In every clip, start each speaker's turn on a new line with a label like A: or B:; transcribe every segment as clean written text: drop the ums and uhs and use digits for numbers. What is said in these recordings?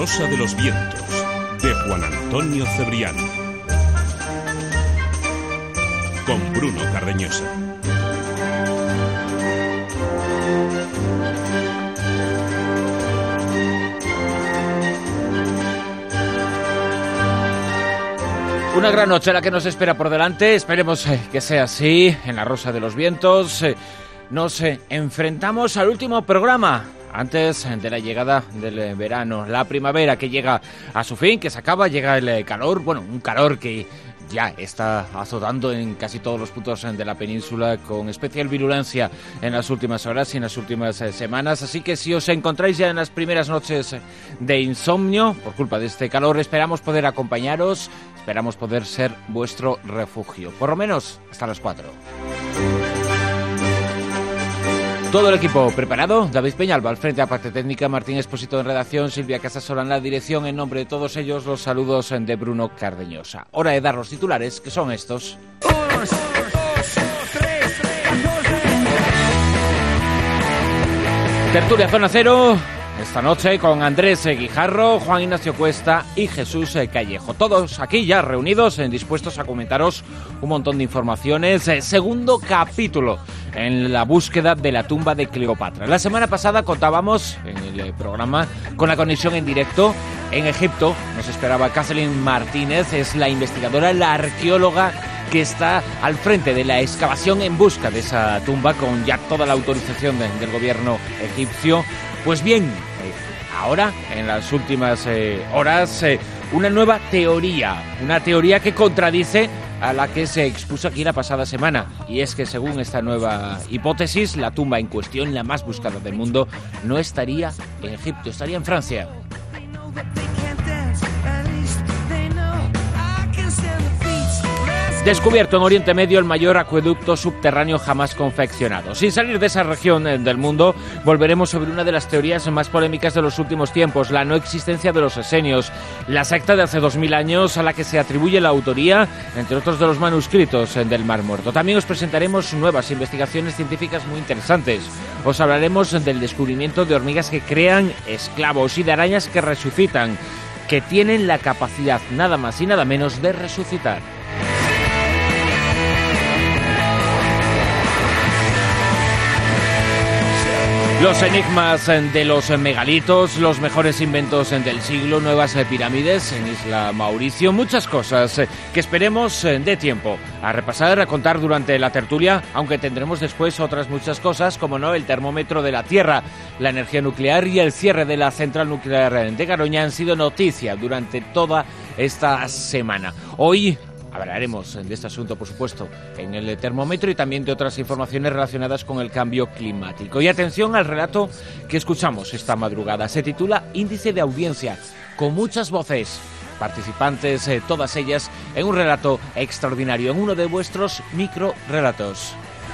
A: Rosa de los Vientos, de Juan Antonio Cebrián. Con Bruno Cardeñosa.
B: Una gran noche la que nos espera por delante, esperemos que sea así. En la Rosa de los Vientos nos enfrentamos al último programa antes de la llegada del verano, la primavera que llega a su fin, que se acaba, llega el calor, bueno, un calor que ya está azotando en casi todos los puntos de la península con especial virulencia en las últimas horas y en las últimas semanas, así que si os encontráis ya en las primeras noches de insomnio por culpa de este calor, esperamos poder acompañaros, esperamos poder ser vuestro refugio, por lo menos hasta las 4. Todo el equipo preparado, David Peñalba al frente de la parte técnica, Martín Expósito en redacción, Silvia Casasola en la dirección. En nombre de todos ellos, los saludos de Bruno Cardeñosa. Hora de dar los titulares, que son estos. Tertulia Zona Cero, esta noche con Andrés Guijarro, Juan Ignacio Cuesta y Jesús Callejo. Todos aquí ya reunidos, dispuestos a comentaros un montón de informaciones. Segundo capítulo en la búsqueda de la tumba de Cleopatra. La semana pasada contábamos en el programa con la conexión en directo en Egipto. Nos esperaba Kathleen Martínez, es la investigadora, la arqueóloga que está al frente de la excavación en busca de esa tumba con ya toda la autorización del gobierno egipcio. Pues bien, ahora, en las últimas horas, una nueva teoría, una teoría que contradice a la que se expuso aquí la pasada semana, y es que según esta nueva hipótesis, la tumba en cuestión, la más buscada del mundo, no estaría en Egipto, estaría en Francia. Descubierto en Oriente Medio el mayor acueducto subterráneo jamás confeccionado. Sin salir de esa región del mundo, volveremos sobre una de las teorías más polémicas de los últimos tiempos, la no existencia de los esenios, la secta de hace 2000 años a la que se atribuye la autoría, entre otros, de los manuscritos del Mar Muerto. También os presentaremos nuevas investigaciones científicas muy interesantes. Os hablaremos del descubrimiento de hormigas que crean esclavos y de arañas que resucitan, que tienen la capacidad nada más y nada menos de resucitar. Los enigmas de los megalitos, los mejores inventos del siglo, nuevas pirámides en Isla Mauricio, muchas cosas que esperemos dé tiempo a repasar, a contar durante la tertulia, aunque tendremos después otras muchas cosas, como no, el termómetro de la Tierra, la energía nuclear y el cierre de la central nuclear de Garoña han sido noticia durante toda esta semana. Hoy hablaremos de este asunto, por supuesto, en el termómetro y también de otras informaciones relacionadas con el cambio climático. Y atención al relato que escuchamos esta madrugada. Se titula Índice de Audiencia, con muchas voces, participantes, todas ellas, en un relato extraordinario, en uno de vuestros microrelatos.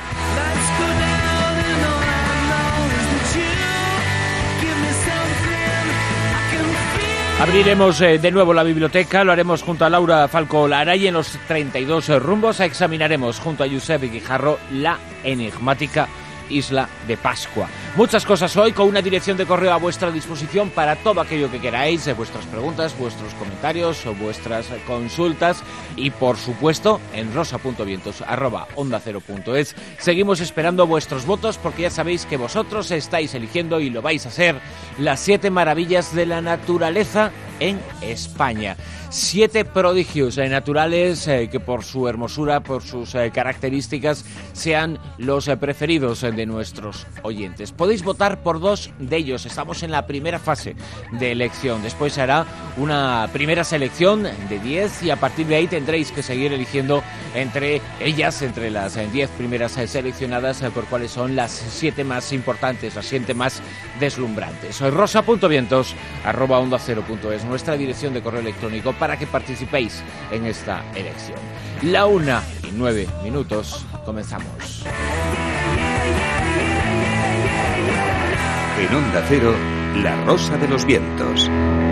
B: Abriremos de nuevo la biblioteca, lo haremos junto a Laura Falcó Lara y en los 32 rumbos examinaremos junto a Josep Guijarro la enigmática Isla de Pascua. Muchas cosas hoy, con una dirección de correo a vuestra disposición para todo aquello que queráis, vuestras preguntas, vuestros comentarios o vuestras consultas, y por supuesto en rosa.vientos@ondacero.es. Seguimos esperando vuestros votos porque ya sabéis que vosotros estáis eligiendo, y lo vais a hacer, las 7 maravillas de la naturaleza en España. 7 prodigios naturales que por su hermosura, por sus características, sean los preferidos de nuestros oyentes. Podéis votar por 2 de ellos. Estamos en la primera fase de elección. Después se hará una primera selección de 10 y a partir de ahí tendréis que seguir eligiendo entre ellas, entre las 10 primeras seleccionadas, por cuáles son las 7 más importantes, las 7 más deslumbrantes. Soy rosa.vientos@ondacero.es, nuestra dirección de correo electrónico para que participéis en esta elección. La 1:09, comenzamos.
C: En Onda Cero, La Rosa de los Vientos.